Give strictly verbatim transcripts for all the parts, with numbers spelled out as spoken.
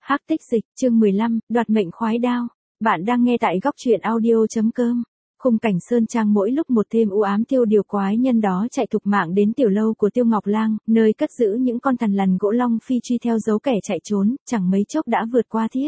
Hắc tích dịch, chương mười lăm, đoạt mệnh khoái đao. Bạn đang nghe tại góc truyện audio.com. Khung cảnh sơn trang mỗi lúc một thêm u ám. Tiêu Điều quái nhân đó chạy thục mạng đến tiểu lâu của Tiêu Ngọc Lang, nơi cất giữ những con thằn lằn gỗ long phi truy theo dấu kẻ chạy trốn, chẳng mấy chốc đã vượt qua thiết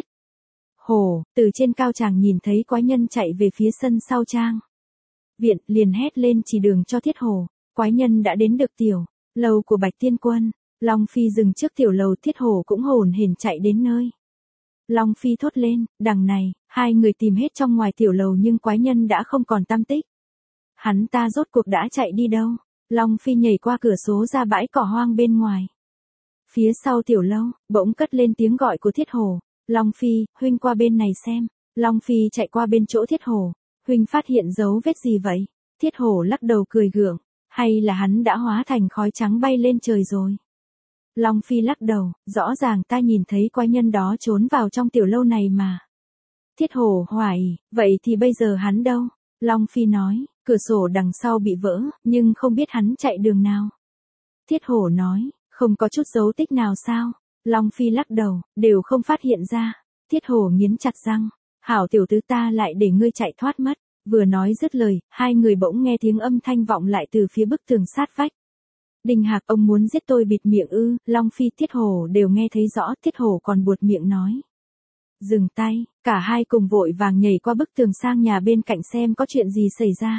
hồ. Từ trên cao chàng nhìn thấy quái nhân chạy về phía sân sau trang viện, liền hét lên chỉ đường cho thiết hồ. Quái nhân đã đến được tiểu lâu của Bạch Tiên Quân. Long Phi dừng trước tiểu lầu, thiết hổ cũng hồn hển chạy đến nơi. Long Phi thốt lên, đằng này, hai người tìm hết trong ngoài tiểu lầu nhưng quái nhân đã không còn tăm tích. Hắn ta rốt cuộc đã chạy đi đâu? Long Phi nhảy qua cửa sổ ra bãi cỏ hoang bên ngoài. Phía sau tiểu lâu, bỗng cất lên tiếng gọi của thiết hổ. Long Phi, huynh qua bên này xem. Long Phi chạy qua bên chỗ thiết hổ. Huynh phát hiện dấu vết gì vậy? Thiết hổ lắc đầu cười gượng. Hay là hắn đã hóa thành khói trắng bay lên trời rồi? Long Phi lắc đầu, rõ ràng ta nhìn thấy quái nhân đó trốn vào trong tiểu lâu này mà. Thiết hổ hoài, vậy thì bây giờ hắn đâu? Long Phi nói, cửa sổ đằng sau bị vỡ, nhưng không biết hắn chạy đường nào. Thiết hổ nói, không có chút dấu tích nào sao? Long Phi lắc đầu, đều không phát hiện ra. Thiết hổ nghiến chặt răng, hảo tiểu tứ, ta lại để ngươi chạy thoát mất. Vừa nói dứt lời, hai người bỗng nghe tiếng âm thanh vọng lại từ phía bức tường sát vách. Đinh Hạc, ông muốn giết tôi bịt miệng ư? Long Phi, Thiết hổ đều nghe thấy rõ. Thiết hổ còn buột miệng nói. Dừng tay, cả hai cùng vội vàng nhảy qua bức tường sang nhà bên cạnh xem có chuyện gì xảy ra.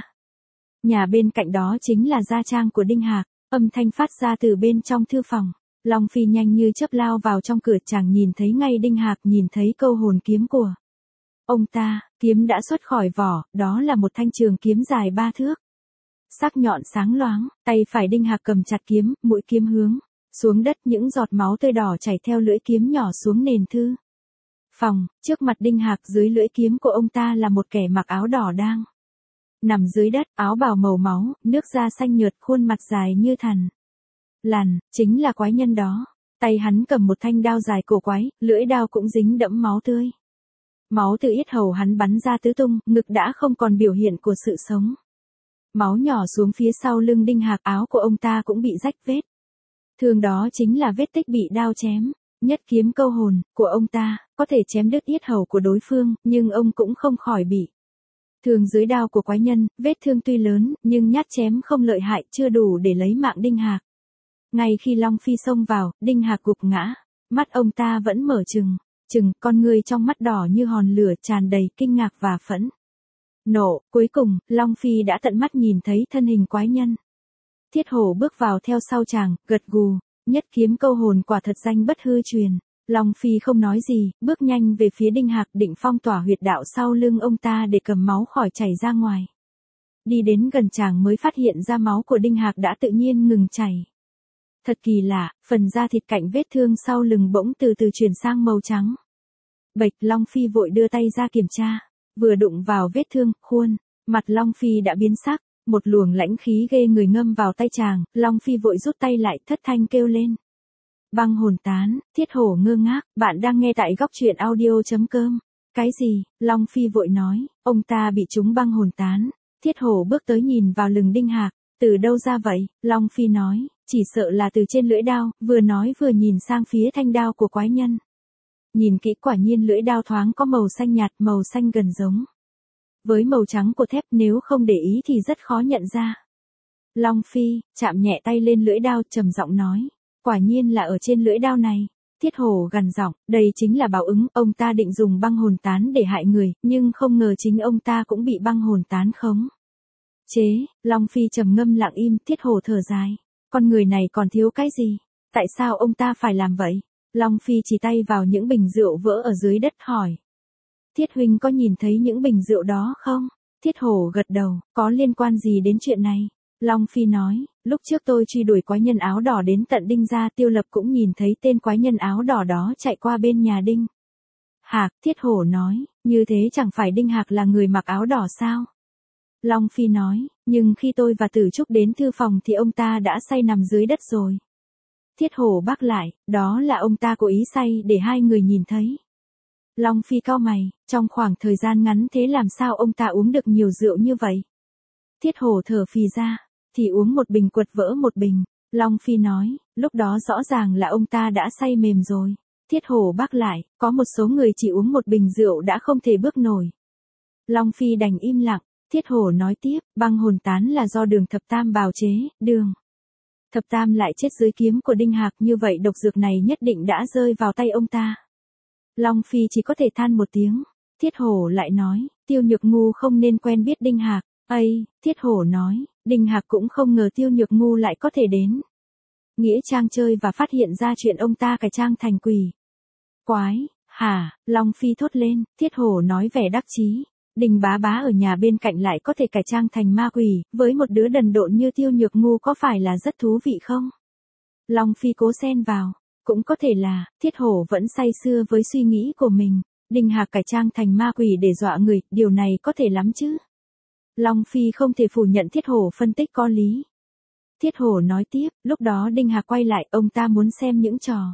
Nhà bên cạnh đó chính là gia trang của Đinh Hạc. Âm thanh phát ra từ bên trong thư phòng. Long Phi nhanh như chớp lao vào trong cửa, chàng nhìn thấy ngay Đinh Hạc, nhìn thấy câu hồn kiếm của ông ta. Kiếm đã xuất khỏi vỏ, đó là một thanh trường kiếm dài ba thước. Sắc nhọn sáng loáng, tay phải Đinh Hạc cầm chặt kiếm, mũi kiếm hướng xuống đất, những giọt máu tươi đỏ chảy theo lưỡi kiếm nhỏ xuống nền thư phòng. Trước mặt Đinh Hạc, dưới lưỡi kiếm của ông ta là một kẻ mặc áo đỏ đang nằm dưới đất, áo bào màu máu, nước da xanh nhợt, khuôn mặt dài như thằn lằn, chính là quái nhân đó. Tay hắn cầm một thanh đao dài cổ quái, lưỡi đao cũng dính đẫm máu tươi. Máu từ yết hầu hắn bắn ra tứ tung, ngực đã không còn biểu hiện của sự sống. Máu nhỏ xuống phía sau lưng Đinh Hạc, áo của ông ta cũng bị rách vết. Thường đó chính là vết tích bị đao chém. Nhất kiếm câu hồn của ông ta có thể chém đứt yết hầu của đối phương, nhưng ông cũng không khỏi bị thương dưới đao của quái nhân. Vết thương tuy lớn, nhưng nhát chém không lợi hại, chưa đủ để lấy mạng Đinh Hạc. Ngay khi Long Phi xông vào, Đinh Hạc gục ngã. Mắt ông ta vẫn mở trừng trừng, con người trong mắt đỏ như hòn lửa, tràn đầy kinh ngạc và phẫn nộ. Cuối cùng, Long Phi đã tận mắt nhìn thấy thân hình quái nhân. Thiết hổ bước vào theo sau chàng, gật gù. Nhất kiếm câu hồn quả thật danh bất hư truyền. Long Phi không nói gì, bước nhanh về phía Đinh Hạc, định phong tỏa huyệt đạo sau lưng ông ta để cầm máu khỏi chảy ra ngoài. Đi đến gần chàng mới phát hiện ra máu của Đinh Hạc đã tự nhiên ngừng chảy. Thật kỳ lạ, phần da thịt cạnh vết thương sau lưng bỗng từ từ chuyển sang màu trắng bệch. Long Phi vội đưa tay ra kiểm tra. Vừa đụng vào vết thương, khuôn mặt Long Phi đã biến sắc. Một luồng lãnh khí ghê người ngâm vào tay chàng. Long Phi vội rút tay lại, thất thanh kêu lên. Băng hồn tán. Thiết hổ ngơ ngác. Bạn đang nghe tại góc truyện audio.com. Cái gì? Long Phi vội nói. Ông ta bị trúng băng hồn tán. Thiết hổ bước tới nhìn vào lưng Đinh Hạc. Từ đâu ra vậy? Long Phi nói. Chỉ sợ là từ trên lưỡi đao. Vừa nói vừa nhìn sang phía thanh đao của quái nhân. Nhìn kỹ, quả nhiên lưỡi đao thoáng có màu xanh nhạt, màu xanh gần giống với màu trắng của thép, nếu không để ý thì rất khó nhận ra. Long Phi chạm nhẹ tay lên lưỡi đao, trầm giọng nói, quả nhiên là ở trên lưỡi đao này. Thiết hổ gằn giọng, đây chính là báo ứng. Ông ta định dùng băng hồn tán để hại người, nhưng không ngờ chính ông ta cũng bị băng hồn tán khống chế. Long Phi trầm ngâm lặng im. Thiết hổ thở dài, con người này còn thiếu cái gì? Tại sao ông ta phải làm vậy? Long Phi chỉ tay vào những bình rượu vỡ ở dưới đất hỏi. Thiết huynh có nhìn thấy những bình rượu đó không? Thiết hổ gật đầu, có liên quan gì đến chuyện này? Long Phi nói, lúc trước tôi truy đuổi quái nhân áo đỏ đến tận Đinh gia, Tiêu Lập cũng nhìn thấy tên quái nhân áo đỏ đó chạy qua bên nhà Đinh Hạc. Thiết hổ nói, như thế chẳng phải Đinh Hạc là người mặc áo đỏ sao? Long Phi nói, nhưng khi tôi và Tử Trúc đến thư phòng thì ông ta đã say nằm dưới đất rồi. Thiết hổ bác lại, đó là ông ta cố ý say để hai người nhìn thấy. Long Phi cau mày, trong khoảng thời gian ngắn thế làm sao ông ta uống được nhiều rượu như vậy? Thiết hổ thở phì ra, thì uống một bình quật vỡ một bình. Long Phi nói, lúc đó rõ ràng là ông ta đã say mềm rồi. Thiết hổ bác lại, có một số người chỉ uống một bình rượu đã không thể bước nổi. Long Phi đành im lặng, Thiết hổ nói tiếp, băng hồn tán là do Đường Thập Tam bào chế, Đường Thập Tam lại chết dưới kiếm của Đinh Hạc, như vậy độc dược này nhất định đã rơi vào tay ông ta. Long Phi chỉ có thể than một tiếng. Thiết hổ lại nói, Tiêu Nhược Ngu không nên quen biết Đinh Hạc. Ây, Thiết hổ nói, Đinh Hạc cũng không ngờ Tiêu Nhược Ngu lại có thể đến Nghĩa Trang chơi và phát hiện ra chuyện ông ta cải trang thành quỷ. Quái, hả, Long Phi thốt lên, Thiết hổ nói vẻ đắc chí. Đình bá bá ở nhà bên cạnh lại có thể cải trang thành ma quỷ, với một đứa đần độn như Tiêu Nhược Ngu có phải là rất thú vị không? Long Phi cố xen vào, cũng có thể là, Thiết hổ vẫn say sưa với suy nghĩ của mình. Đinh Hạc cải trang thành ma quỷ để dọa người, điều này có thể lắm chứ. Long Phi không thể phủ nhận Thiết hổ phân tích có lý. Thiết hổ nói tiếp, lúc đó Đinh Hạc quay lại, ông ta muốn xem những trò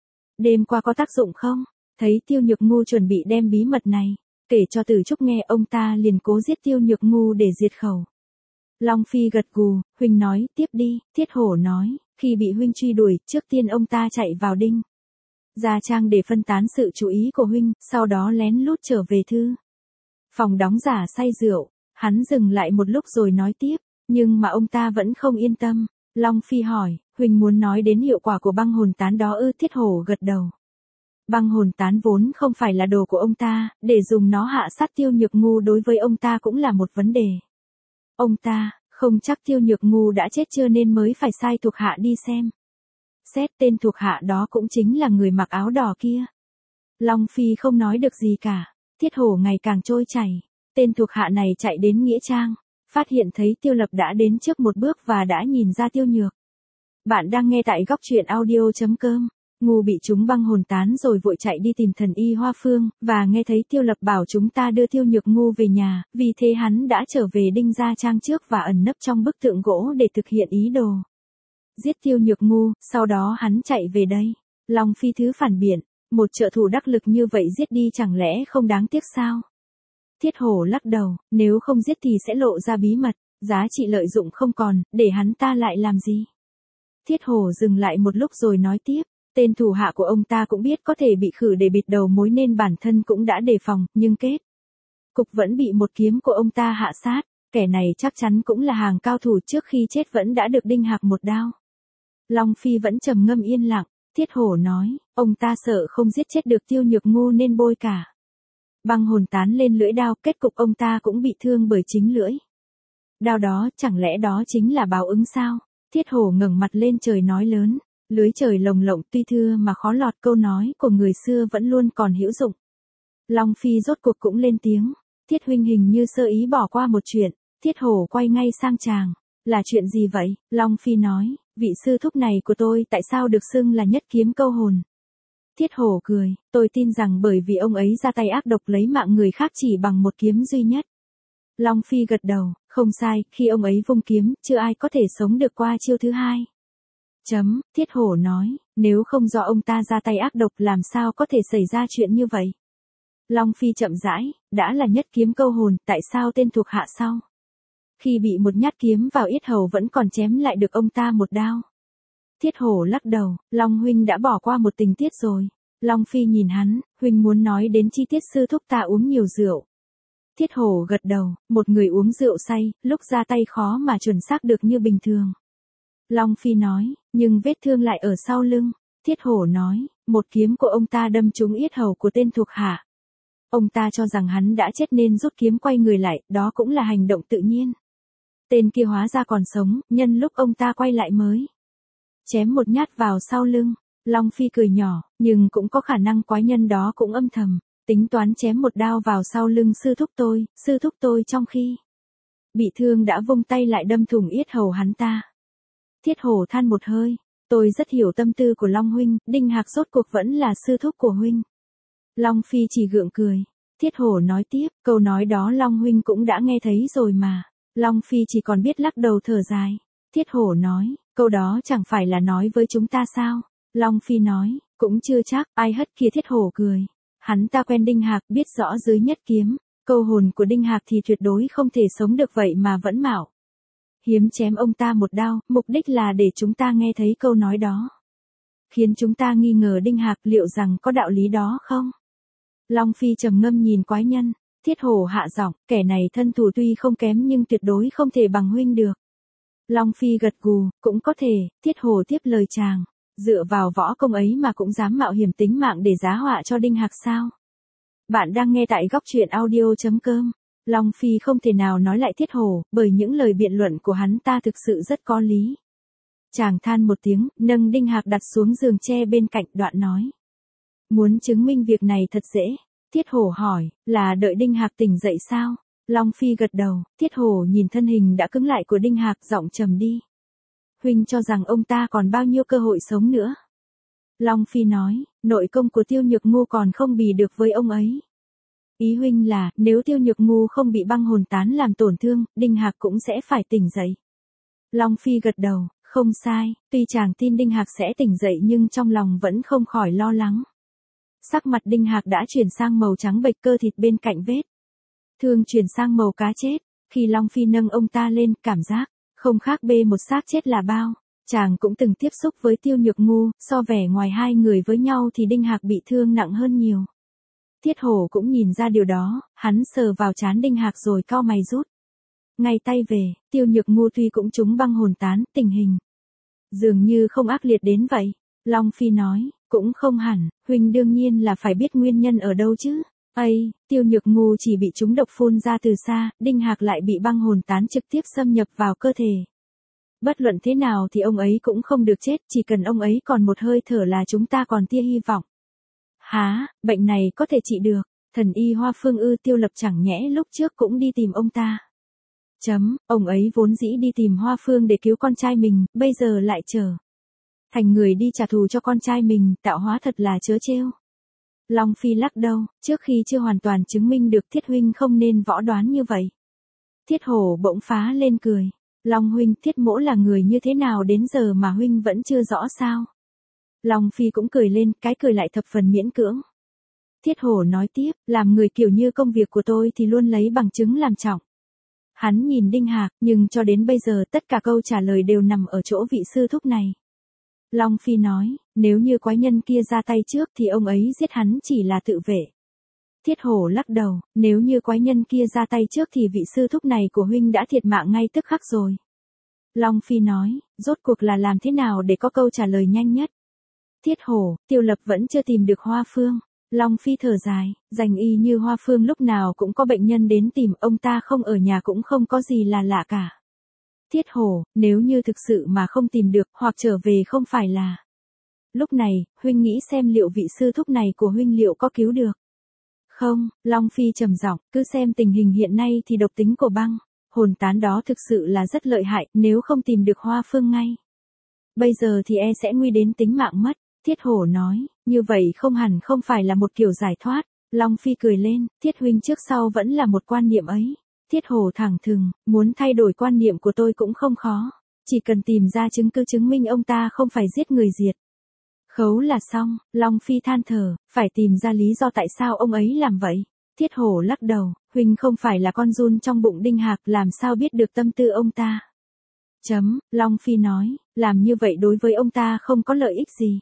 đêm qua có tác dụng không? Thấy Tiêu Nhược Ngu chuẩn bị đem bí mật này kể cho Từ Trúc nghe, ông ta liền cố giết Tiêu Nhược Ngu để diệt khẩu. Long Phi gật gù, huynh nói tiếp đi. Thiết hổ nói, khi bị huynh truy đuổi, trước tiên ông ta chạy vào Đinh gia trang để phân tán sự chú ý của huynh, sau đó lén lút trở về thư phòng đóng giả say rượu. Hắn dừng lại một lúc rồi nói tiếp, nhưng mà ông ta vẫn không yên tâm. Long Phi hỏi, huynh muốn nói đến hiệu quả của băng hồn tán đó ư? Thiết hổ gật đầu. Băng hồn tán vốn không phải là đồ của ông ta, để dùng nó hạ sát Tiêu Nhược Ngu đối với ông ta cũng là một vấn đề. Ông ta không chắc Tiêu Nhược Ngu đã chết chưa nên mới phải sai thuộc hạ đi xem. Xét tên thuộc hạ đó cũng chính là người mặc áo đỏ kia. Long Phi không nói được gì cả. Thiết hổ ngày càng trôi chảy. Tên thuộc hạ này chạy đến Nghĩa Trang, phát hiện thấy Tiêu Lập đã đến trước một bước và đã nhìn ra Tiêu Nhược. Bạn đang nghe tại góc truyện audio chấm com. Ngu bị chúng băng hồn tán rồi vội chạy đi tìm thần y Hoa Phương, và nghe thấy Tiêu Lập bảo chúng ta đưa Tiêu Nhược Ngu về nhà, vì thế hắn đã trở về Đinh gia trang trước và ẩn nấp trong bức tượng gỗ để thực hiện ý đồ giết Tiêu Nhược Ngu, sau đó hắn chạy về đây. Long Phi thứ phản biện, một trợ thủ đắc lực như vậy giết đi chẳng lẽ không đáng tiếc sao? Thiết hổ lắc đầu, nếu không giết thì sẽ lộ ra bí mật, giá trị lợi dụng không còn, để hắn ta lại làm gì? Thiết hổ dừng lại một lúc rồi nói tiếp, tên thủ hạ của ông ta cũng biết có thể bị khử để bịt đầu mối nên bản thân cũng đã đề phòng, nhưng kết cục vẫn bị một kiếm của ông ta hạ sát. Kẻ này chắc chắn cũng là hàng cao thủ, trước khi chết vẫn đã được Đinh Hạc một đao. Long Phi vẫn trầm ngâm yên lặng. Thiết hổ nói, ông ta sợ không giết chết được Tiêu Nhược Ngu nên bôi cả băng hồn tán lên lưỡi đao, kết cục ông ta cũng bị thương bởi chính lưỡi đao đó. Chẳng lẽ đó chính là báo ứng sao? Thiết hổ ngẩng mặt lên trời nói lớn, lưới trời lồng lộng tuy thưa mà khó lọt, câu nói của người xưa vẫn luôn còn hữu dụng. Long Phi rốt cuộc cũng lên tiếng, Thiết huynh hình như sơ ý bỏ qua một chuyện. Thiết hổ quay ngay sang chàng, là chuyện gì vậy? Long Phi nói, vị sư thúc này của tôi tại sao được xưng là nhất kiếm câu hồn? Thiết hổ cười, tôi tin rằng bởi vì ông ấy ra tay ác độc lấy mạng người khác chỉ bằng một kiếm duy nhất. Long Phi gật đầu, không sai, khi ông ấy vung kiếm, chưa ai có thể sống được qua chiêu thứ hai. Chấm, Thiết hổ nói, nếu không do ông ta ra tay ác độc làm sao có thể xảy ra chuyện như vậy? Long Phi chậm rãi, đã là nhất kiếm câu hồn, tại sao tên thuộc hạ sau khi bị một nhát kiếm vào yết hầu vẫn còn chém lại được ông ta một đao? Thiết hổ lắc đầu, Long huynh đã bỏ qua một tình tiết rồi. Long Phi nhìn hắn, huynh muốn nói đến chi tiết sư thúc ta uống nhiều rượu. Thiết hổ gật đầu, một người uống rượu say, lúc ra tay khó mà chuẩn xác được như bình thường. Long Phi nói, nhưng vết thương lại ở sau lưng. Thiết hổ nói, một kiếm của ông ta đâm trúng yết hầu của tên thuộc hạ. Ông ta cho rằng hắn đã chết nên rút kiếm quay người lại, đó cũng là hành động tự nhiên. Tên kia hóa ra còn sống, nhân lúc ông ta quay lại mới chém một nhát vào sau lưng. Long Phi cười nhỏ, nhưng cũng có khả năng quái nhân đó cũng âm thầm tính toán chém một đao vào sau lưng sư thúc tôi, sư thúc tôi trong khi bị thương đã vung tay lại đâm thủng yết hầu hắn ta. Thiết hổ than một hơi, tôi rất hiểu tâm tư của Long huynh, Đinh Hạc rốt cuộc vẫn là sư thúc của huynh. Long Phi chỉ gượng cười. Thiết hổ nói tiếp, câu nói đó Long huynh cũng đã nghe thấy rồi mà. Long Phi chỉ còn biết lắc đầu thở dài. Thiết hổ nói, câu đó chẳng phải là nói với chúng ta sao? Long Phi nói, cũng chưa chắc, ai hất kia. Thiết hổ cười. Hắn ta quen Đinh Hạc, biết rõ dưới nhất kiếm, câu hồn của Đinh Hạc thì tuyệt đối không thể sống được vậy mà vẫn mạo hiếm chém ông ta một đao, mục đích là để chúng ta nghe thấy câu nói đó. khiến chúng ta nghi ngờ Đinh Hạc, liệu rằng có đạo lý đó không? Long Phi trầm ngâm nhìn quái nhân, Thiết Hổ hạ giọng, kẻ này thân thủ tuy không kém nhưng tuyệt đối không thể bằng huynh được. Long Phi gật gù, cũng có thể. Thiết Hổ tiếp lời chàng, dựa vào võ công ấy mà cũng dám mạo hiểm tính mạng để giá họa cho Đinh Hạc sao? Bạn đang nghe tại góc truyện audio.com. Long Phi không thể nào nói lại Thiết Hổ, bởi những lời biện luận của hắn ta thực sự rất có lý. Chàng than một tiếng, nâng Đinh Hạc đặt xuống giường tre bên cạnh, đoạn nói. Muốn chứng minh việc này thật dễ. Thiết Hổ hỏi, là đợi Đinh Hạc tỉnh dậy sao? Long Phi gật đầu. Thiết Hổ nhìn thân hình đã cứng lại của Đinh Hạc, giọng trầm đi. Huynh cho rằng ông ta còn bao nhiêu cơ hội sống nữa? Long Phi nói, nội công của Tiêu Nhược Ngu còn không bì được với ông ấy. Ý huynh là, nếu Tiêu Nhược Ngu không bị băng hồn tán làm tổn thương, Đinh Hạc cũng sẽ phải tỉnh dậy. Long Phi gật đầu, không sai, tuy chàng tin Đinh Hạc sẽ tỉnh dậy nhưng trong lòng vẫn không khỏi lo lắng. Sắc mặt Đinh Hạc đã chuyển sang màu trắng bệch, cơ thịt bên cạnh vết thương chuyển sang màu cá chết. Khi Long Phi nâng ông ta lên, cảm giác không khác bê một xác chết là bao. Chàng cũng từng tiếp xúc với Tiêu Nhược Ngu, so vẻ ngoài hai người với nhau thì Đinh Hạc bị thương nặng hơn nhiều. Thiết Hổ cũng nhìn ra điều đó, hắn sờ vào trán Đinh Hạc rồi cau mày rút ngay tay về. Tiêu Nhược Ngu tuy cũng trúng băng hồn tán, tình hình dường như không ác liệt đến vậy. Long Phi nói, cũng không hẳn, huynh đương nhiên là phải biết nguyên nhân ở đâu chứ. Ây, Tiêu Nhược Ngu chỉ bị trúng độc phun ra từ xa, Đinh Hạc lại bị băng hồn tán trực tiếp xâm nhập vào cơ thể. Bất luận thế nào thì ông ấy cũng không được chết, chỉ cần ông ấy còn một hơi thở là chúng ta còn tia hy vọng. Há, bệnh này có thể trị được. Thần y Hoa Phương ư? Tiêu Lập chẳng nhẽ lúc trước cũng đi tìm ông ta. Chấm, ông ấy vốn dĩ đi tìm Hoa Phương để cứu con trai mình, bây giờ lại trở thành người đi trả thù cho con trai mình, tạo hóa thật là trớ trêu. Long Phi lắc đầu, trước khi chưa hoàn toàn chứng minh được Thiết huynh không nên võ đoán như vậy. Thiết Hổ bỗng phá lên cười. Long huynh, Thiết mỗ là người như thế nào đến giờ mà huynh vẫn chưa rõ sao? Long Phi cũng cười lên, cái cười lại thập phần miễn cưỡng. Thiết Hổ nói tiếp, làm người kiểu như công việc của tôi thì luôn lấy bằng chứng làm trọng. Hắn nhìn Đinh Hạc, nhưng cho đến bây giờ tất cả câu trả lời đều nằm ở chỗ vị sư thúc này. Long Phi nói, nếu như quái nhân kia ra tay trước thì ông ấy giết hắn chỉ là tự vệ. Thiết Hổ lắc đầu, nếu như quái nhân kia ra tay trước thì vị sư thúc này của huynh đã thiệt mạng ngay tức khắc rồi. Long Phi nói, rốt cuộc là làm thế nào để có câu trả lời nhanh nhất? Thiết Hổ, Tiêu Lập vẫn chưa tìm được Hoa Phương. Long Phi thở dài, danh y như Hoa Phương lúc nào cũng có bệnh nhân đến tìm, ông ta không ở nhà cũng không có gì là lạ cả. Thiết Hổ, nếu như thực sự mà không tìm được, hoặc trở về không phải là. Lúc này, huynh nghĩ xem liệu vị sư thúc này của huynh liệu có cứu được. Không, Long Phi trầm giọng, cứ xem tình hình hiện nay thì độc tính của băng hồn tán đó thực sự là rất lợi hại, nếu không tìm được Hoa Phương ngay bây giờ thì e sẽ nguy đến tính mạng mất. Thiết Hổ nói, như vậy không hẳn không phải là một kiểu giải thoát. Long Phi cười lên, Thiết huynh trước sau vẫn là một quan niệm ấy. Thiết Hổ thẳng thừng, muốn thay đổi quan niệm của tôi cũng không khó. Chỉ cần tìm ra chứng cứ chứng minh ông ta không phải giết người diệt khấu là xong. Long Phi than thở, phải tìm ra lý do tại sao ông ấy làm vậy. Thiết Hổ lắc đầu, huynh không phải là con giun trong bụng Đinh Hạc, làm sao biết được tâm tư ông ta. Chấm, Long Phi nói, làm như vậy đối với ông ta không có lợi ích gì.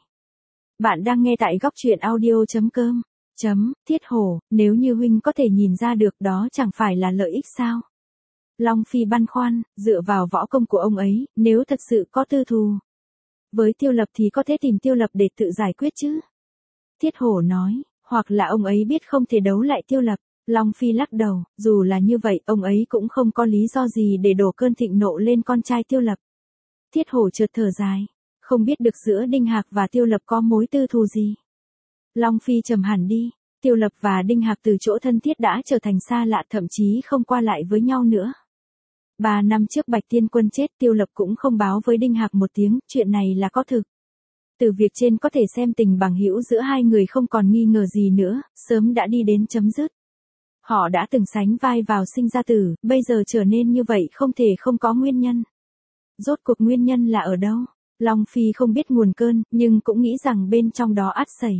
Bạn đang nghe tại góc truyện audio.com. Chấm, Thiết Hổ, nếu như huynh có thể nhìn ra được đó chẳng phải là lợi ích sao? Long Phi băn khoăn, dựa vào võ công của ông ấy, nếu thật sự có tư thù với Tiêu Lập thì có thể tìm Tiêu Lập để tự giải quyết chứ. Thiết Hổ nói, hoặc là ông ấy biết không thể đấu lại Tiêu Lập. Long Phi lắc đầu, dù là như vậy, ông ấy cũng không có lý do gì để đổ cơn thịnh nộ lên con trai Tiêu Lập. Thiết Hổ chợt thở dài, không biết được giữa Đinh Hạc và Tiêu Lập có mối tư thù gì. Long Phi trầm hẳn đi, Tiêu Lập và Đinh Hạc từ chỗ thân thiết đã trở thành xa lạ, thậm chí không qua lại với nhau nữa. Ba năm trước Bạch Tiên Quân chết, Tiêu Lập cũng không báo với Đinh Hạc một tiếng, chuyện này là có thực. Từ việc trên có thể xem tình bằng hữu giữa hai người không còn nghi ngờ gì nữa, sớm đã đi đến chấm dứt. Họ đã từng sánh vai vào sinh ra tử, bây giờ trở nên như vậy không thể không có nguyên nhân. Rốt cuộc nguyên nhân là ở đâu? Long Phi không biết nguồn cơn, nhưng cũng nghĩ rằng bên trong đó ắt xảy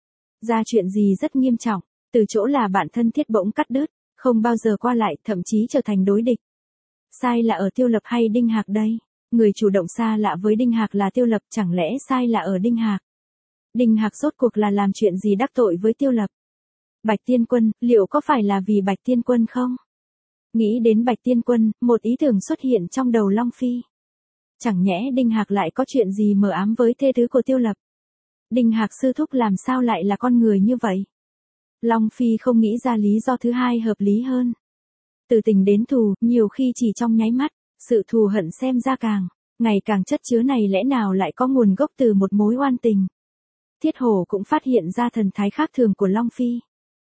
ra chuyện gì rất nghiêm trọng, từ chỗ là bạn thân thiết bỗng cắt đứt, không bao giờ qua lại, thậm chí trở thành đối địch. Sai là ở Tiêu Lập hay Đinh Hạc đây? Người chủ động xa lạ với Đinh Hạc là Tiêu Lập, chẳng lẽ sai là ở Đinh Hạc? Đinh Hạc rốt cuộc là làm chuyện gì đắc tội với Tiêu Lập? Bạch Tiên Quân, liệu có phải là vì Bạch Tiên Quân không? Nghĩ đến Bạch Tiên Quân, một ý tưởng xuất hiện trong đầu Long Phi. Chẳng nhẽ Đinh Hạc lại có chuyện gì mờ ám với thê tứ của Tiêu Lập? Đinh Hạc sư thúc làm sao lại là con người như vậy? Long Phi không nghĩ ra lý do thứ hai hợp lý hơn. Từ tình đến thù, nhiều khi chỉ trong nháy mắt, sự thù hận xem ra càng, ngày càng chất chứa này lẽ nào lại có nguồn gốc từ một mối oan tình. Thiết Hổ cũng phát hiện ra thần thái khác thường của Long Phi.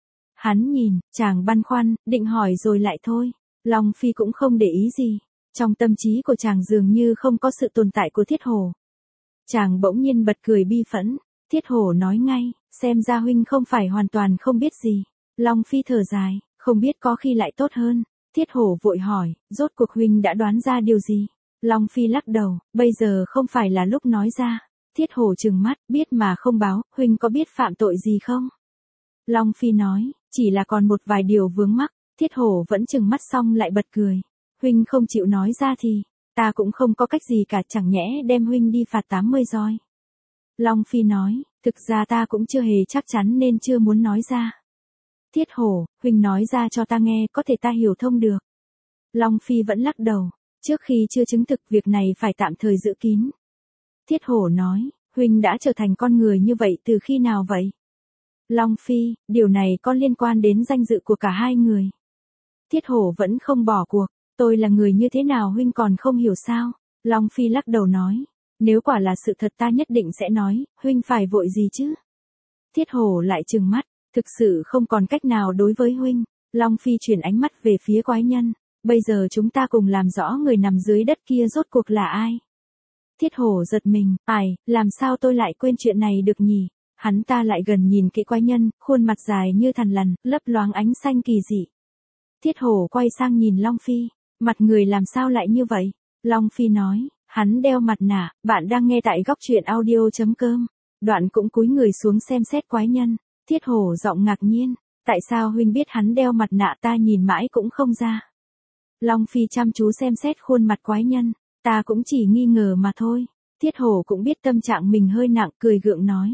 Hắn nhìn, chàng băn khoăn, định hỏi rồi lại thôi. Long Phi cũng không để ý gì. Trong tâm trí của chàng dường như không có sự tồn tại của Thiết Hổ. Chàng bỗng nhiên bật cười bi phẫn. Thiết Hổ nói ngay, xem ra huynh không phải hoàn toàn không biết gì. Long Phi thở dài, không biết có khi lại tốt hơn. Thiết Hổ vội hỏi, rốt cuộc huynh đã đoán ra điều gì? Long Phi lắc đầu, bây giờ không phải là lúc nói ra. Thiết Hổ trừng mắt, biết mà không báo, huynh có biết phạm tội gì không? Long Phi nói, chỉ là còn một vài điều vướng mắc. Thiết Hổ vẫn trừng mắt xong lại bật cười. Huynh không chịu nói ra thì, ta cũng không có cách gì cả, chẳng nhẽ đem huynh đi phạt tám mươi roi. Long Phi nói, thực ra ta cũng chưa hề chắc chắn nên chưa muốn nói ra. Thiết Hổ, huynh nói ra cho ta nghe, có thể ta hiểu thông được. Long Phi vẫn lắc đầu, trước khi chưa chứng thực việc này phải tạm thời giữ kín. Thiết Hổ nói, huynh đã trở thành con người như vậy từ khi nào vậy? Long Phi, điều này có liên quan đến danh dự của cả hai người. Thiết Hổ vẫn không bỏ cuộc, tôi là người như thế nào huynh còn không hiểu sao? Long Phi lắc đầu nói, nếu quả là sự thật ta nhất định sẽ nói, huynh phải vội gì chứ? Thiết Hổ lại trừng mắt, thực sự không còn cách nào đối với huynh. Long Phi chuyển ánh mắt về phía quái nhân, bây giờ chúng ta cùng làm rõ người nằm dưới đất kia rốt cuộc là ai. Thiết Hổ giật mình, ai, làm sao tôi lại quên chuyện này được nhỉ? Hắn ta lại gần nhìn kỹ quái nhân, khuôn mặt dài như thằn lằn, lấp loáng ánh xanh kỳ dị. Thiết Hổ quay sang nhìn Long Phi, mặt người làm sao lại như vậy? Long Phi nói, hắn đeo mặt nạ, bạn đang nghe tại góc truyện audio.com. Đoạn cũng cúi người xuống xem xét quái nhân. Thiết Hổ giọng ngạc nhiên, tại sao huynh biết hắn đeo mặt nạ, ta nhìn mãi cũng không ra. Long Phi chăm chú xem xét khuôn mặt quái nhân, ta cũng chỉ nghi ngờ mà thôi. Thiết Hổ cũng biết tâm trạng mình hơi nặng, cười gượng nói.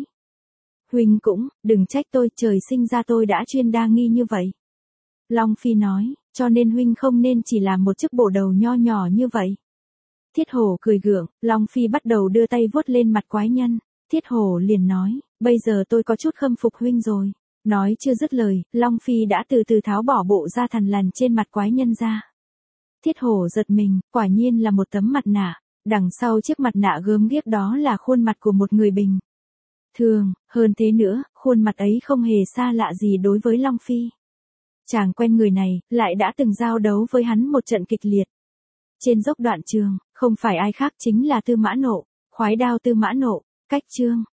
Huynh cũng, đừng trách tôi, trời sinh ra tôi đã chuyên đa nghi như vậy. Long Phi nói, cho nên huynh không nên chỉ làm một chiếc bộ đầu nho nhỏ như vậy. Thiết Hổ cười gượng, Long Phi bắt đầu đưa tay vuốt lên mặt quái nhân. Thiết Hổ liền nói, bây giờ tôi có chút khâm phục huynh rồi. Nói chưa dứt lời, Long Phi đã từ từ tháo bỏ bộ da thằn lằn trên mặt quái nhân ra. Thiết Hổ giật mình, quả nhiên là một tấm mặt nạ. Đằng sau chiếc mặt nạ gớm ghiếc đó là khuôn mặt của một người bình thường, hơn thế nữa, khuôn mặt ấy không hề xa lạ gì đối với Long Phi. Chàng quen người này, lại đã từng giao đấu với hắn một trận kịch liệt. Trên dốc Đoạn Trường, không phải ai khác chính là Tư Mã Nộ, khoái đao Tư Mã Nộ, cách chương.